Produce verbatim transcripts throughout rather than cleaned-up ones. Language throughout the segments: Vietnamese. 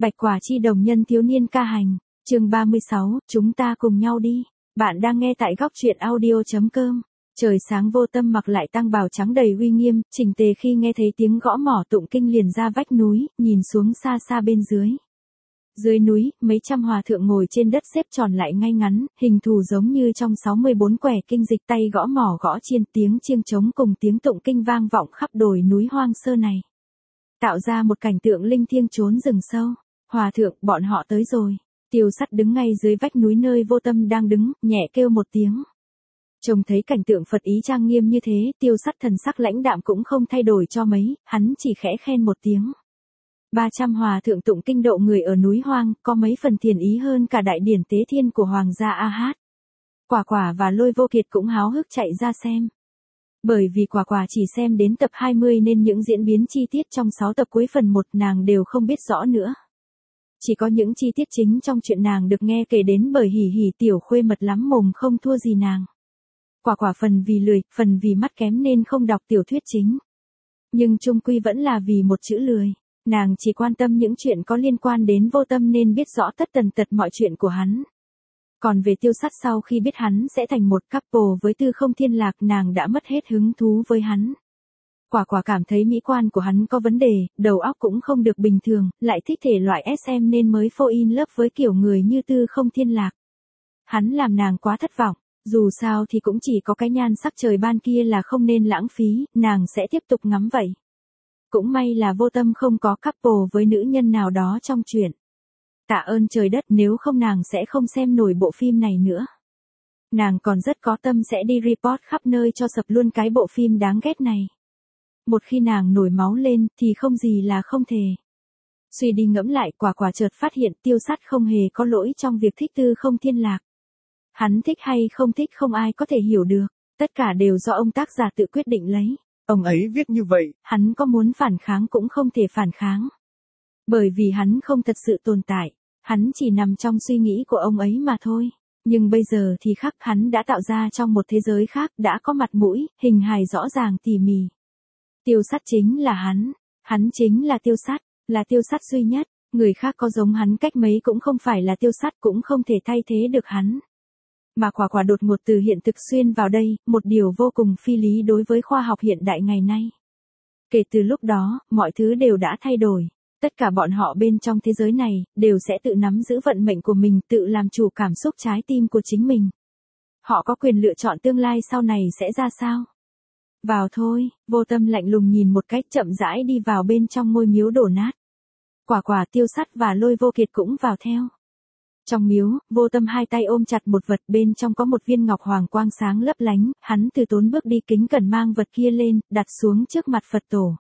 Bạch Quả Chi Đồng Nhân Thiếu Niên Ca Hành, chương ba mươi sáu, chúng ta cùng nhau đi. Bạn đang nghe tại góc truyện audio chấm com. Trời sáng Vô Tâm mặc lại tang bào trắng đầy uy nghiêm, chỉnh tề khi nghe thấy tiếng gõ mỏ tụng kinh liền ra vách núi, nhìn xuống xa xa bên dưới. Dưới núi, mấy trăm hòa thượng ngồi trên đất xếp tròn lại ngay ngắn, hình thù giống như trong sáu mươi bốn quẻ kinh dịch, tay gõ mỏ gõ chiên, tiếng chiêng trống cùng tiếng tụng kinh vang vọng khắp đồi núi hoang sơ này. Tạo ra một cảnh tượng linh thiêng trốn rừng sâu. Hòa thượng, bọn họ tới rồi. Tiêu Sắt đứng ngay dưới vách núi nơi Vô Tâm đang đứng, nhẹ kêu một tiếng. Trông thấy cảnh tượng Phật ý trang nghiêm như thế, Tiêu Sắt thần sắc lãnh đạm cũng không thay đổi cho mấy, hắn chỉ khẽ khen một tiếng. ba trăm hòa thượng tụng kinh độ người ở núi hoang, có mấy phần thiền ý hơn cả đại điển tế thiên của Hoàng gia A Hát. Quả Quả và Lôi Vô Kiệt cũng háo hức chạy ra xem. Bởi vì Quả Quả chỉ xem đến tập hai mươi nên những diễn biến chi tiết trong sáu tập cuối phần một nàng đều không biết rõ nữa. Chỉ có những chi tiết chính trong chuyện nàng được nghe kể đến bởi Hỉ Hỉ tiểu khuê mật lắm mồm không thua gì nàng. Quả Quả phần vì lười, phần vì mắt kém nên không đọc tiểu thuyết chính. Nhưng chung quy vẫn là vì một chữ lười. Nàng chỉ quan tâm những chuyện có liên quan đến Vô Tâm nên biết rõ tất tần tật mọi chuyện của hắn. Còn về Tiêu Sắt, sau khi biết hắn sẽ thành một couple với Tư Không Thiên Lạc, nàng đã mất hết hứng thú với hắn. Quả Quả cảm thấy mỹ quan của hắn có vấn đề, đầu óc cũng không được bình thường, lại thích thể loại ét em nên mới fall in love với kiểu người như Tư Không Thiên Lạc. Hắn làm nàng quá thất vọng, dù sao thì cũng chỉ có cái nhan sắc trời ban kia là không nên lãng phí, nàng sẽ tiếp tục ngắm vậy. Cũng may là Vô Tâm không có couple với nữ nhân nào đó trong truyện. Tạ ơn trời đất, nếu không nàng sẽ không xem nổi bộ phim này nữa. Nàng còn rất có tâm sẽ đi report khắp nơi cho sập luôn cái bộ phim đáng ghét này. Một khi nàng nổi máu lên thì không gì là không thể. Suy đi ngẫm lại, Quả Quả chợt phát hiện Tiêu Sắt không hề có lỗi trong việc thích Tư Không Thiên Lạc. Hắn thích hay không thích không ai có thể hiểu được, tất cả đều do ông tác giả tự quyết định lấy. Ông ấy viết như vậy. Hắn có muốn phản kháng cũng không thể phản kháng. Bởi vì hắn không thật sự tồn tại, hắn chỉ nằm trong suy nghĩ của ông ấy mà thôi. Nhưng bây giờ thì khác, hắn đã tạo ra trong một thế giới khác, đã có mặt mũi, hình hài rõ ràng tỉ mỉ. Tiêu Sắt chính là hắn, hắn chính là Tiêu Sắt, là Tiêu Sắt duy nhất, người khác có giống hắn cách mấy cũng không phải là Tiêu Sắt, cũng không thể thay thế được hắn. Mà Quả Quả đột ngột từ hiện thực xuyên vào đây, một điều vô cùng phi lý đối với khoa học hiện đại ngày nay. Kể từ lúc đó, mọi thứ đều đã thay đổi, tất cả bọn họ bên trong thế giới này, đều sẽ tự nắm giữ vận mệnh của mình, tự làm chủ cảm xúc trái tim của chính mình. Họ có quyền lựa chọn tương lai sau này sẽ ra sao. Vào thôi, Vô Tâm lạnh lùng nhìn một cách chậm rãi đi vào bên trong ngôi miếu đổ nát. Quả Quả, Tiêu Sắt và Lôi Vô Kiệt cũng vào theo. Trong miếu, Vô Tâm hai tay ôm chặt một vật, bên trong có một viên ngọc hoàng quang sáng lấp lánh, hắn từ tốn bước đi kính cẩn mang vật kia lên, đặt xuống trước mặt Phật tổ.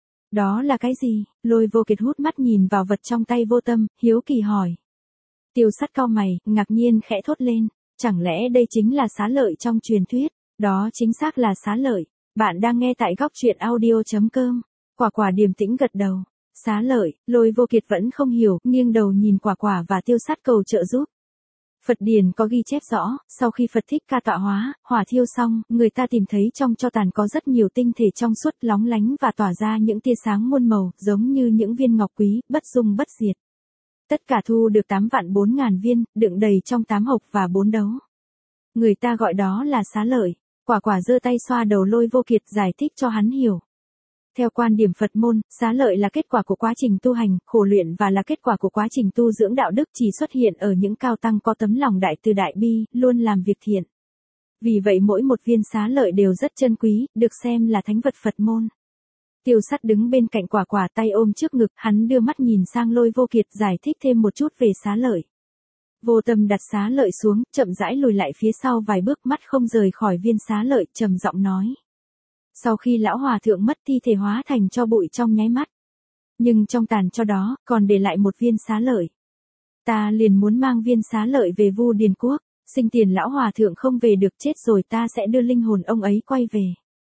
Đó là cái gì? Lôi Vô Kiệt hút mắt nhìn vào vật trong tay Vô Tâm, hiếu kỳ hỏi. Tiêu Sắt cau mày, ngạc nhiên khẽ thốt lên, chẳng lẽ đây chính là xá lợi trong truyền thuyết? Đó chính xác là xá lợi. Bạn đang nghe tại góc truyện audio chấm com. Quả Quả điềm tĩnh gật đầu. Xá lợi, Lôi Vô Kiệt vẫn không hiểu, nghiêng đầu nhìn Quả Quả và Tiêu Sắt cầu trợ giúp. Phật điển có ghi chép rõ, sau khi Phật Thích Ca tọa hóa, hỏa thiêu xong, người ta tìm thấy trong tro tàn có rất nhiều tinh thể trong suốt lóng lánh và tỏa ra những tia sáng muôn màu, giống như những viên ngọc quý, bất dung bất diệt. Tất cả thu được tám vạn bốn ngàn viên, đựng đầy trong tám hộc và bốn đấu. Người ta gọi đó là xá lợi. Quả Quả giơ tay xoa đầu Lôi Vô Kiệt, giải thích cho hắn hiểu. Theo quan điểm Phật môn, xá lợi là kết quả của quá trình tu hành, khổ luyện và là kết quả của quá trình tu dưỡng đạo đức, chỉ xuất hiện ở những cao tăng có tấm lòng đại từ đại bi, luôn làm việc thiện. Vì vậy mỗi một viên xá lợi đều rất chân quý, được xem là thánh vật Phật môn. Tiêu Sắt đứng bên cạnh Quả Quả, tay ôm trước ngực, hắn đưa mắt nhìn sang Lôi Vô Kiệt, giải thích thêm một chút về xá lợi. Vô Tâm đặt xá lợi xuống, chậm rãi lùi lại phía sau vài bước, mắt không rời khỏi viên xá lợi, trầm giọng nói. Sau khi lão hòa thượng mất, thi thể hóa thành tro bụi trong nháy mắt. Nhưng trong tàn tro đó, còn để lại một viên xá lợi. Ta liền muốn mang viên xá lợi về Vu Điền Quốc, sinh tiền lão hòa thượng không về được, chết rồi ta sẽ đưa linh hồn ông ấy quay về.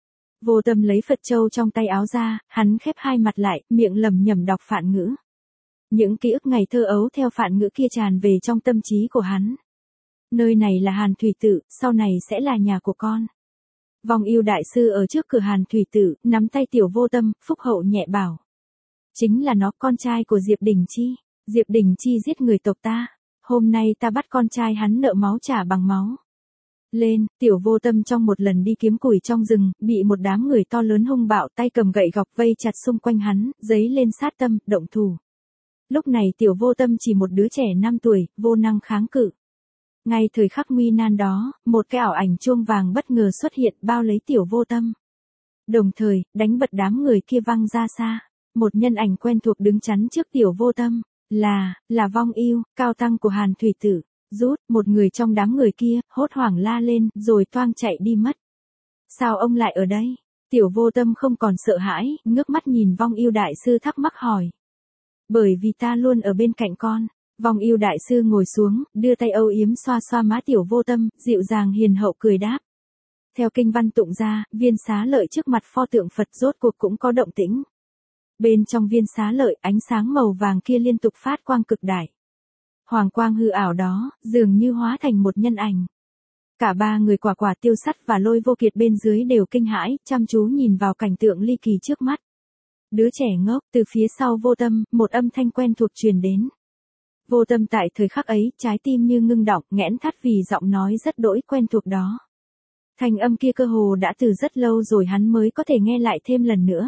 Vô Tâm lấy Phật châu trong tay áo ra, hắn khép hai mặt lại, miệng lẩm nhẩm đọc phạn ngữ. Những ký ức ngày thơ ấu theo phạn ngữ kia tràn về trong tâm trí của hắn. Nơi này là Hàn Thủy Tự, sau này sẽ là nhà của con. Vong Yêu đại sư ở trước cửa Hàn Thủy Tự, nắm tay tiểu Vô Tâm, phúc hậu nhẹ bảo. Chính là nó, con trai của Diệp Đình Chi. Diệp Đình Chi giết người tộc ta. Hôm nay ta bắt con trai hắn nợ máu trả bằng máu. Lên, Tiểu Vô Tâm trong một lần đi kiếm củi trong rừng, bị một đám người to lớn hung bạo tay cầm gậy gọc vây chặt xung quanh hắn, giấy lên sát tâm, động thủ. Lúc này Tiểu Vô Tâm chỉ một đứa trẻ năm tuổi, vô năng kháng cự. Ngay thời khắc nguy nan đó, một cái ảo ảnh chuông vàng bất ngờ xuất hiện bao lấy Tiểu Vô Tâm. Đồng thời, đánh bật đám người kia văng ra xa. Một nhân ảnh quen thuộc đứng chắn trước Tiểu Vô Tâm. Là, là Vong Ưu, cao tăng của Hàn Thủy Tử. Rút, một người trong đám người kia, hốt hoảng la lên, rồi toang chạy đi mất. Sao ông lại ở đây? Tiểu Vô Tâm không còn sợ hãi, ngước mắt nhìn Vong Ưu đại sư thắc mắc hỏi. Bởi vì ta luôn ở bên cạnh con. Vong Ưu đại sư ngồi xuống, đưa tay âu yếm xoa xoa má Tiểu Vô Tâm, dịu dàng hiền hậu cười đáp. Theo kinh văn tụng ra, viên xá lợi trước mặt pho tượng Phật rốt cuộc cũng có động tĩnh. Bên trong viên xá lợi, ánh sáng màu vàng kia liên tục phát quang cực đại. Hoàng quang hư ảo đó, dường như hóa thành một nhân ảnh. Cả ba người Quả Quả, Tiêu Sắt và Lôi Vô Kiệt bên dưới đều kinh hãi, chăm chú nhìn vào cảnh tượng ly kỳ trước mắt. Đứa trẻ ngốc, từ phía sau Vô Tâm, một âm thanh quen thuộc truyền đến. Vô Tâm tại thời khắc ấy, trái tim như ngưng đọng, nghẽn thắt vì giọng nói rất đỗi quen thuộc đó. Thanh âm kia cơ hồ đã từ rất lâu rồi hắn mới có thể nghe lại thêm lần nữa.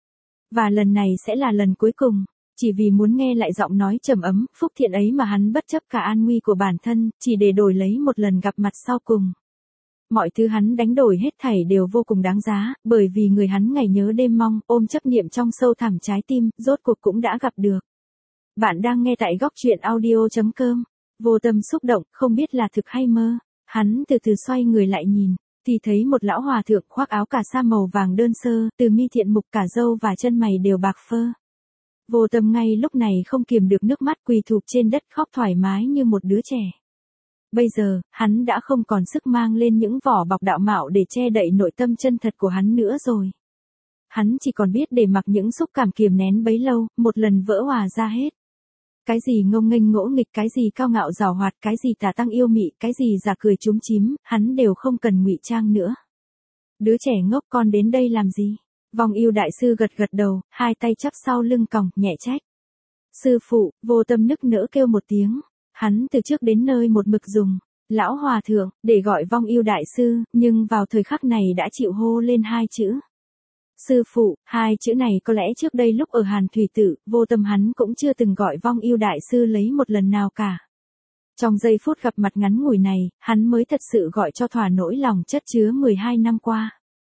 Và lần này sẽ là lần cuối cùng. Chỉ vì muốn nghe lại giọng nói trầm ấm, phúc thiện ấy mà hắn bất chấp cả an nguy của bản thân, chỉ để đổi lấy một lần gặp mặt sau cùng. Mọi thứ hắn đánh đổi hết thảy đều vô cùng đáng giá, bởi vì người hắn ngày nhớ đêm mong, ôm chấp niệm trong sâu thẳm trái tim, rốt cuộc cũng đã gặp được. Bạn đang nghe tại góc truyện audio chấm com. Vô Tâm xúc động, không biết là thực hay mơ. Hắn từ từ xoay người lại nhìn, thì thấy một lão hòa thượng khoác áo cà sa màu vàng đơn sơ, từ mi thiện mục cả râu và chân mày đều bạc phơ. Vô Tâm ngay lúc này không kiềm được nước mắt, quỳ thụp trên đất khóc thoải mái như một đứa trẻ. Bây giờ, hắn đã không còn sức mang lên những vỏ bọc đạo mạo để che đậy nội tâm chân thật của hắn nữa rồi. Hắn chỉ còn biết để mặc những xúc cảm kiềm nén bấy lâu, một lần vỡ hòa ra hết. Cái gì ngông nghênh ngỗ nghịch, cái gì cao ngạo giàu hoạt, cái gì tà tăng yêu mị, cái gì giả cười chúm chím, hắn đều không cần ngụy trang nữa. Đứa trẻ ngốc, con đến đây làm gì? Vong Ưu đại sư gật gật đầu, hai tay chắp sau lưng còng, nhẹ trách. Sư phụ, Vô Tâm nức nở kêu một tiếng. Hắn từ trước đến nơi một mực dùng lão hòa thượng để gọi Vong Ưu đại sư, nhưng vào thời khắc này đã chịu hô lên hai chữ. Sư phụ, hai chữ này có lẽ trước đây lúc ở Hàn Thủy Tử, Vô Tâm hắn cũng chưa từng gọi Vong Ưu đại sư lấy một lần nào cả. Trong giây phút gặp mặt ngắn ngủi này, hắn mới thật sự gọi cho thỏa nỗi lòng chất chứa mười hai năm qua.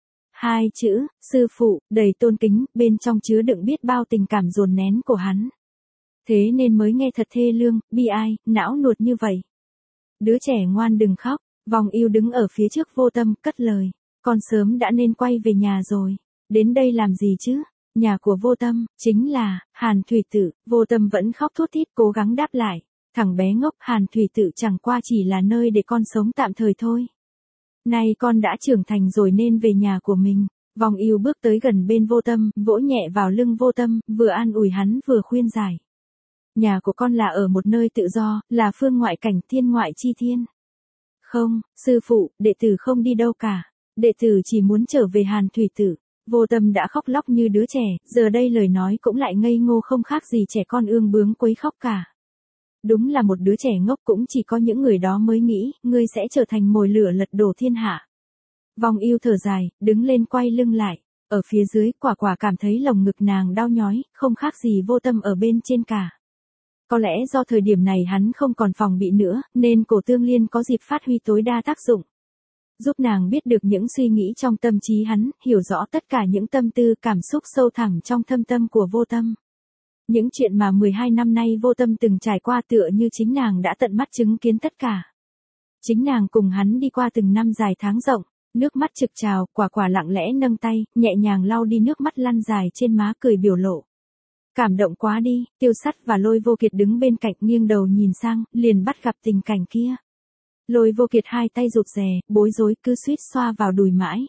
Hai chữ, sư phụ, đầy tôn kính, bên trong chứa đựng biết bao tình cảm dồn nén của hắn. Thế nên mới nghe thật thê lương, bi ai, não nuột như vậy. Đứa trẻ ngoan đừng khóc. Vong Ưu đứng ở phía trước Vô Tâm, cất lời. Con sớm đã nên quay về nhà rồi. Đến đây làm gì chứ? Nhà của Vô Tâm, chính là Hàn Thủy Tử. Vô Tâm vẫn khóc thút thít cố gắng đáp lại. Thằng bé ngốc, Hàn Thủy Tử chẳng qua chỉ là nơi để con sống tạm thời thôi. Nay con đã trưởng thành rồi nên về nhà của mình. Vong Ưu bước tới gần bên Vô Tâm, vỗ nhẹ vào lưng Vô Tâm, vừa an ủi hắn vừa khuyên giải. Nhà của con là ở một nơi tự do, là phương ngoại cảnh, thiên ngoại chi thiên. Không, sư phụ, đệ tử không đi đâu cả. Đệ tử chỉ muốn trở về Hàn Thủy Tử. Vô Tâm đã khóc lóc như đứa trẻ, giờ đây lời nói cũng lại ngây ngô không khác gì trẻ con ương bướng quấy khóc cả. Đúng là một đứa trẻ ngốc, cũng chỉ có những người đó mới nghĩ, ngươi sẽ trở thành mồi lửa lật đổ thiên hạ. Vong Ưu thở dài, đứng lên quay lưng lại. Ở phía dưới, Quả Quả cảm thấy lồng ngực nàng đau nhói, không khác gì Vô Tâm ở bên trên cả. Có lẽ do thời điểm này hắn không còn phòng bị nữa, nên Cổ Tương Liên có dịp phát huy tối đa tác dụng. Giúp nàng biết được những suy nghĩ trong tâm trí hắn, hiểu rõ tất cả những tâm tư cảm xúc sâu thẳm trong thâm tâm của Vô Tâm. Những chuyện mà mười hai năm nay Vô Tâm từng trải qua tựa như chính nàng đã tận mắt chứng kiến tất cả. Chính nàng cùng hắn đi qua từng năm dài tháng rộng, nước mắt trực trào, Quả Quả lặng lẽ nâng tay, nhẹ nhàng lau đi nước mắt lăn dài trên má, cười biểu lộ. Cảm động quá đi. Tiêu Sắt và Lôi Vô Kiệt đứng bên cạnh nghiêng đầu nhìn sang, liền bắt gặp tình cảnh kia. Lôi Vô Kiệt hai tay rụt rè, bối rối, cứ suýt xoa vào đùi mãi.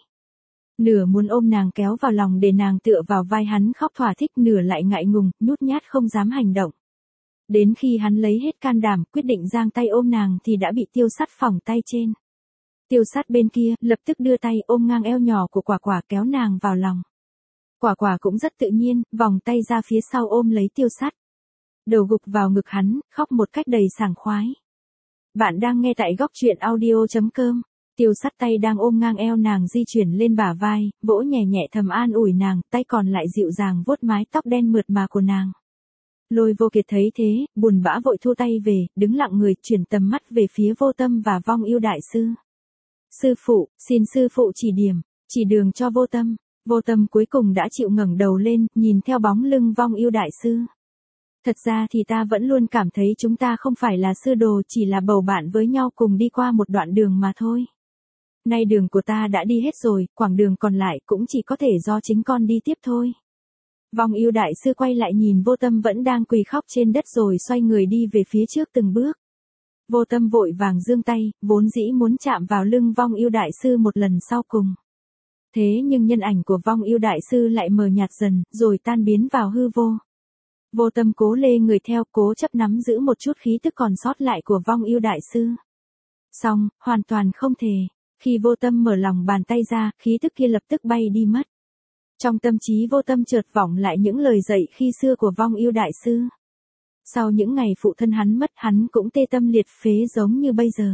Nửa muốn ôm nàng kéo vào lòng để nàng tựa vào vai hắn khóc thỏa thích, nửa lại ngại ngùng, nhút nhát không dám hành động. Đến khi hắn lấy hết can đảm, quyết định giang tay ôm nàng thì đã bị Tiêu Sắt phỏng tay trên. Tiêu Sắt bên kia, lập tức đưa tay ôm ngang eo nhỏ của Quả Quả kéo nàng vào lòng. Quả Quả cũng rất tự nhiên, vòng tay ra phía sau ôm lấy Tiêu Sắt. đầu gục vào ngực hắn, khóc một cách đầy sảng khoái. Bạn đang nghe tại góc truyện audio.com. Tiêu Sắt tay đang ôm ngang eo nàng di chuyển lên bả vai, vỗ nhẹ nhẹ thầm an ủi nàng, tay còn lại dịu dàng vuốt mái tóc đen mượt mà của nàng. Lôi Vô Kiệt thấy thế, buồn bã vội thu tay về, đứng lặng người, chuyển tầm mắt về phía Vô Tâm và Vong Ưu đại sư. Sư phụ, xin sư phụ chỉ điểm, chỉ đường cho Vô Tâm. Vô Tâm cuối cùng đã chịu ngẩng đầu lên, nhìn theo bóng lưng Vong Ưu đại sư. Thật ra thì ta vẫn luôn cảm thấy chúng ta không phải là sư đồ, chỉ là bầu bạn với nhau cùng đi qua một đoạn đường mà thôi. Nay đường của ta đã đi hết rồi, quãng đường còn lại cũng chỉ có thể do chính con đi tiếp thôi. Vong Ưu đại sư quay lại nhìn Vô Tâm vẫn đang quỳ khóc trên đất rồi xoay người đi về phía trước từng bước. Vô Tâm vội vàng giương tay, vốn dĩ muốn chạm vào lưng Vong Ưu đại sư một lần sau cùng. Thế nhưng nhân ảnh của Vong Ưu đại sư lại mờ nhạt dần, rồi tan biến vào hư vô. Vô Tâm cố lê người theo, cố chấp nắm giữ một chút khí tức còn sót lại của Vong Ưu đại sư. Xong, hoàn toàn không thể. Khi Vô Tâm mở lòng bàn tay ra, khí tức kia lập tức bay đi mất. Trong tâm trí Vô Tâm chợt vọng lại những lời dạy khi xưa của Vong Ưu đại sư. Sau những ngày phụ thân hắn mất, hắn cũng tê tâm liệt phế giống như bây giờ.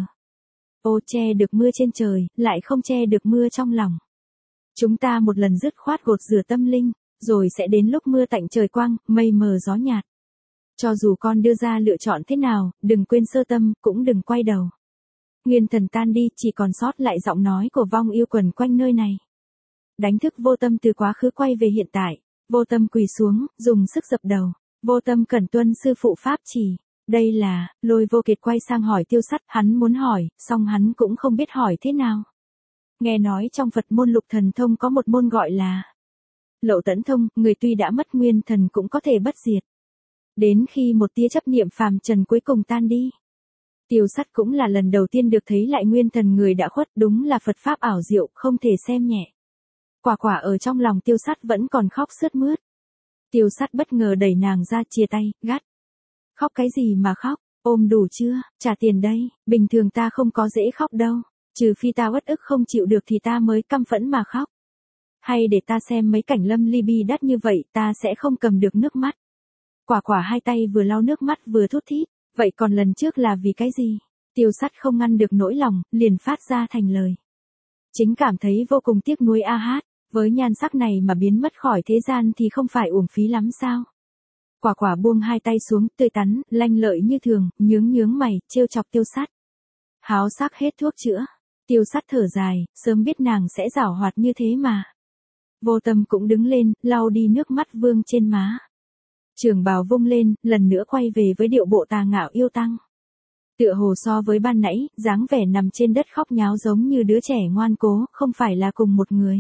Ô che được mưa trên trời, lại không che được mưa trong lòng. Chúng ta một lần dứt khoát gột rửa tâm linh, rồi sẽ đến lúc mưa tạnh trời quang, mây mờ gió nhạt. Cho dù con đưa ra lựa chọn thế nào, đừng quên sơ tâm, cũng đừng quay đầu. Nguyên thần tan đi, chỉ còn sót lại giọng nói của Vong Ưu quần quanh nơi này. Đánh thức Vô Tâm từ quá khứ quay về hiện tại. Vô Tâm quỳ xuống, dùng sức dập đầu. Vô Tâm cẩn tuân sư phụ pháp chỉ. Đây là, Lôi Vô Kiệt quay sang hỏi Tiêu Sắt, hắn muốn hỏi, song hắn cũng không biết hỏi thế nào. Nghe nói trong Phật môn Lục Thần Thông có một môn gọi là Lậu Tẫn Thông, người tuy đã mất nguyên thần cũng có thể bất diệt. Đến khi một tia chấp niệm phàm trần cuối cùng tan đi. Tiêu Sắt cũng là lần đầu tiên được thấy lại nguyên thần người đã khuất, đúng là Phật pháp ảo diệu, không thể xem nhẹ. Quả quả ở trong lòng Tiêu Sắt vẫn còn khóc sướt mướt. Tiêu Sắt bất ngờ đẩy nàng ra, chia tay, gắt. Khóc cái gì mà khóc, ôm đủ chưa, trả tiền đây, bình thường ta không có dễ khóc đâu, trừ phi ta uất ức không chịu được thì ta mới căm phẫn mà khóc. Hay để ta xem mấy cảnh lâm ly bi đắt như vậy, ta sẽ không cầm được nước mắt. Quả quả hai tay vừa lau nước mắt vừa thút thít, vậy còn lần trước là vì cái gì? Tiêu Sắt không ngăn được nỗi lòng, liền phát ra thành lời. Chính cảm thấy vô cùng tiếc nuối a hát, với nhan sắc này mà biến mất khỏi thế gian thì không phải uổng phí lắm sao? Quả quả buông hai tay xuống, tươi tắn, lanh lợi như thường, nhướng nhướng mày, trêu chọc Tiêu Sắt. Háo sắc hết thuốc chữa. Tiêu Sắt thở dài, sớm biết nàng sẽ giảo hoạt như thế mà. Vô Tâm cũng đứng lên, lau đi nước mắt vương trên má. Trường bào vung lên, lần nữa quay về với điệu bộ tà ngạo yêu tăng. Tựa hồ so với ban nãy, dáng vẻ nằm trên đất khóc nháo giống như đứa trẻ ngoan cố, không phải là cùng một người.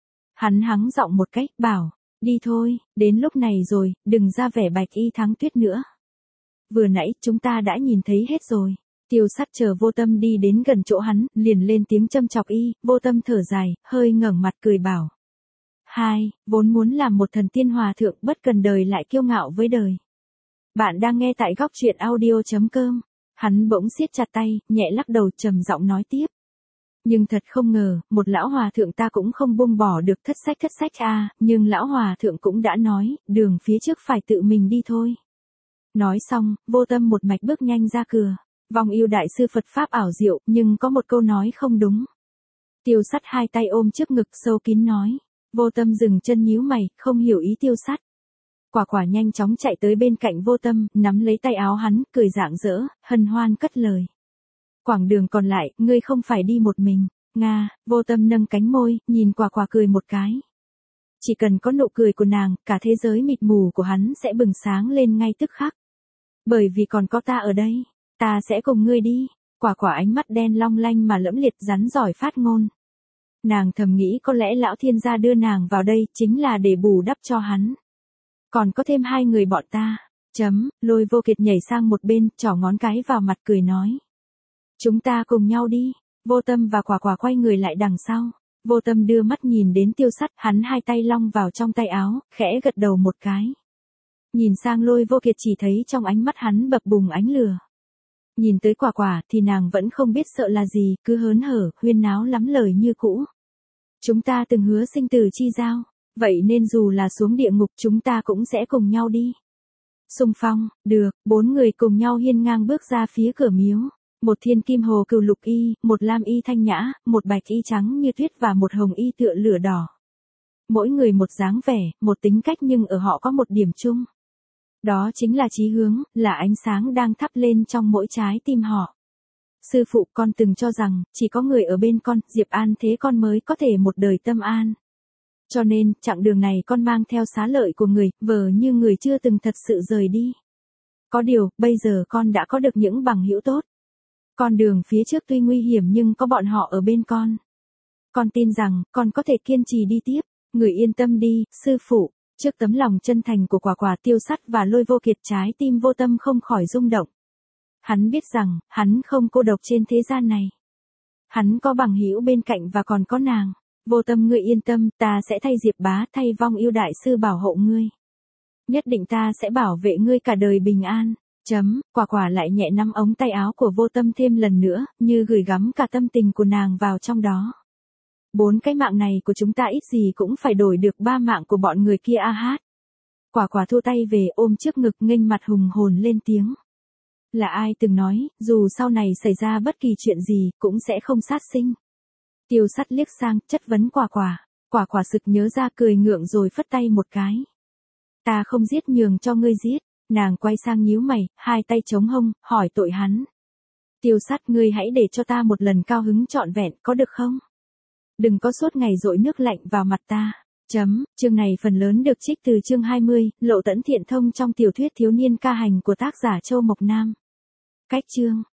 Hắn hắng giọng một cách, bảo, đi thôi, đến lúc này rồi, đừng ra vẻ bạch y thắng tuyết nữa. Vừa nãy, chúng ta đã nhìn thấy hết rồi. Tiêu Sắt chờ Vô Tâm đi đến gần chỗ hắn, liền lên tiếng châm chọc y, Vô Tâm thở dài, hơi ngẩng mặt cười bảo. Hai, vốn muốn làm một thần tiên hòa thượng, bất cần đời lại kiêu ngạo với đời. Bạn đang nghe tại góc truyện audio.com. Hắn bỗng siết chặt tay, nhẹ lắc đầu, trầm giọng nói tiếp. Nhưng thật không ngờ, một lão hòa thượng ta cũng không buông bỏ được, thất sách thất sách a, nhưng lão hòa thượng cũng đã nói, đường phía trước phải tự mình đi thôi. Nói xong, Vô Tâm một mạch bước nhanh ra cửa. Vong Ưu đại sư Phật pháp ảo diệu, nhưng có một câu nói không đúng. Tiêu Sắt hai tay ôm trước ngực sâu kín nói. Vô Tâm dừng chân nhíu mày, không hiểu ý Tiêu Sắt. Quả quả nhanh chóng chạy tới bên cạnh Vô Tâm, nắm lấy tay áo hắn, cười rạng rỡ, hân hoan cất lời. Quảng đường còn lại, ngươi không phải đi một mình. Nga, Vô Tâm nâng cánh môi, nhìn quả quả cười một cái. Chỉ cần có nụ cười của nàng, cả thế giới mịt mù của hắn sẽ bừng sáng lên ngay tức khắc. Bởi vì còn có ta ở đây, ta sẽ cùng ngươi đi. Quả quả ánh mắt đen long lanh mà lẫm liệt, rắn giỏi phát ngôn. Nàng thầm nghĩ có lẽ lão thiên gia đưa nàng vào đây chính là để bù đắp cho hắn. Còn có thêm hai người bọn ta. Chấm, Lôi Vô Kiệt nhảy sang một bên, trỏ ngón cái vào mặt cười nói. Chúng ta cùng nhau đi. Vô Tâm và Quả Quả quay người lại đằng sau. Vô Tâm đưa mắt nhìn đến Tiêu Sắt, hắn hai tay long vào trong tay áo, khẽ gật đầu một cái. Nhìn sang Lôi Vô Kiệt chỉ thấy trong ánh mắt hắn bập bùng ánh lửa. Nhìn tới Quả Quả thì nàng vẫn không biết sợ là gì, cứ hớn hở, huyên náo lắm lời như cũ. Chúng ta từng hứa sinh tử chi giao, vậy nên dù là xuống địa ngục chúng ta cũng sẽ cùng nhau đi. Xung phong, được, bốn người cùng nhau hiên ngang bước ra phía cửa miếu. Một thiên kim hồ cừu lục y, một lam y thanh nhã, một bạch y trắng như tuyết và một hồng y tựa lửa đỏ. Mỗi người một dáng vẻ, một tính cách nhưng ở họ có một điểm chung. Đó chính là chí hướng, là ánh sáng đang thắp lên trong mỗi trái tim họ. Sư phụ, con từng cho rằng, chỉ có người ở bên con, Diệp An thế con mới có thể một đời tâm an. Cho nên, chặng đường này con mang theo xá lợi của người, vờ như người chưa từng thật sự rời đi. Có điều, bây giờ con đã có được những bằng hữu tốt. Con đường phía trước tuy nguy hiểm nhưng có bọn họ ở bên con. Con tin rằng, con có thể kiên trì đi tiếp. Người yên tâm đi, sư phụ. Trước tấm lòng chân thành của Quả Quả, Tiêu Sắt và Lôi Vô Kiệt, trái tim Vô Tâm không khỏi rung động. Hắn biết rằng, hắn không cô độc trên thế gian này. Hắn có bằng hữu bên cạnh và còn có nàng. Vô Tâm, ngươi yên tâm, ta sẽ thay Diệp bá, thay Vong Yêu đại sư bảo hộ ngươi. Nhất định ta sẽ bảo vệ ngươi cả đời bình an. Chấm, Quả Quả lại nhẹ nắm ống tay áo của Vô Tâm thêm lần nữa, như gửi gắm cả tâm tình của nàng vào trong đó. Bốn cái mạng này của chúng ta ít gì cũng phải đổi được ba mạng của bọn người kia a hát. Quả Quả thu tay về ôm trước ngực nghênh mặt hùng hồn lên tiếng. Là ai từng nói, dù sau này xảy ra bất kỳ chuyện gì, cũng sẽ không sát sinh. Tiêu Sắt liếc sang, chất vấn Quả Quả. Quả Quả sực nhớ ra, cười ngượng rồi phất tay một cái. Ta không giết, nhường cho ngươi giết. Nàng quay sang nhíu mày, hai tay chống hông, hỏi tội hắn. Tiêu Sắt, ngươi hãy để cho ta một lần cao hứng trọn vẹn, có được không? Đừng có suốt ngày dội nước lạnh vào mặt ta. Chấm, chương này phần lớn được trích từ chương hai mươi, Lộ Tẫn Thiện Thông trong tiểu thuyết thiếu niên ca hành của tác giả Châu Mộc Nam. Cách chương.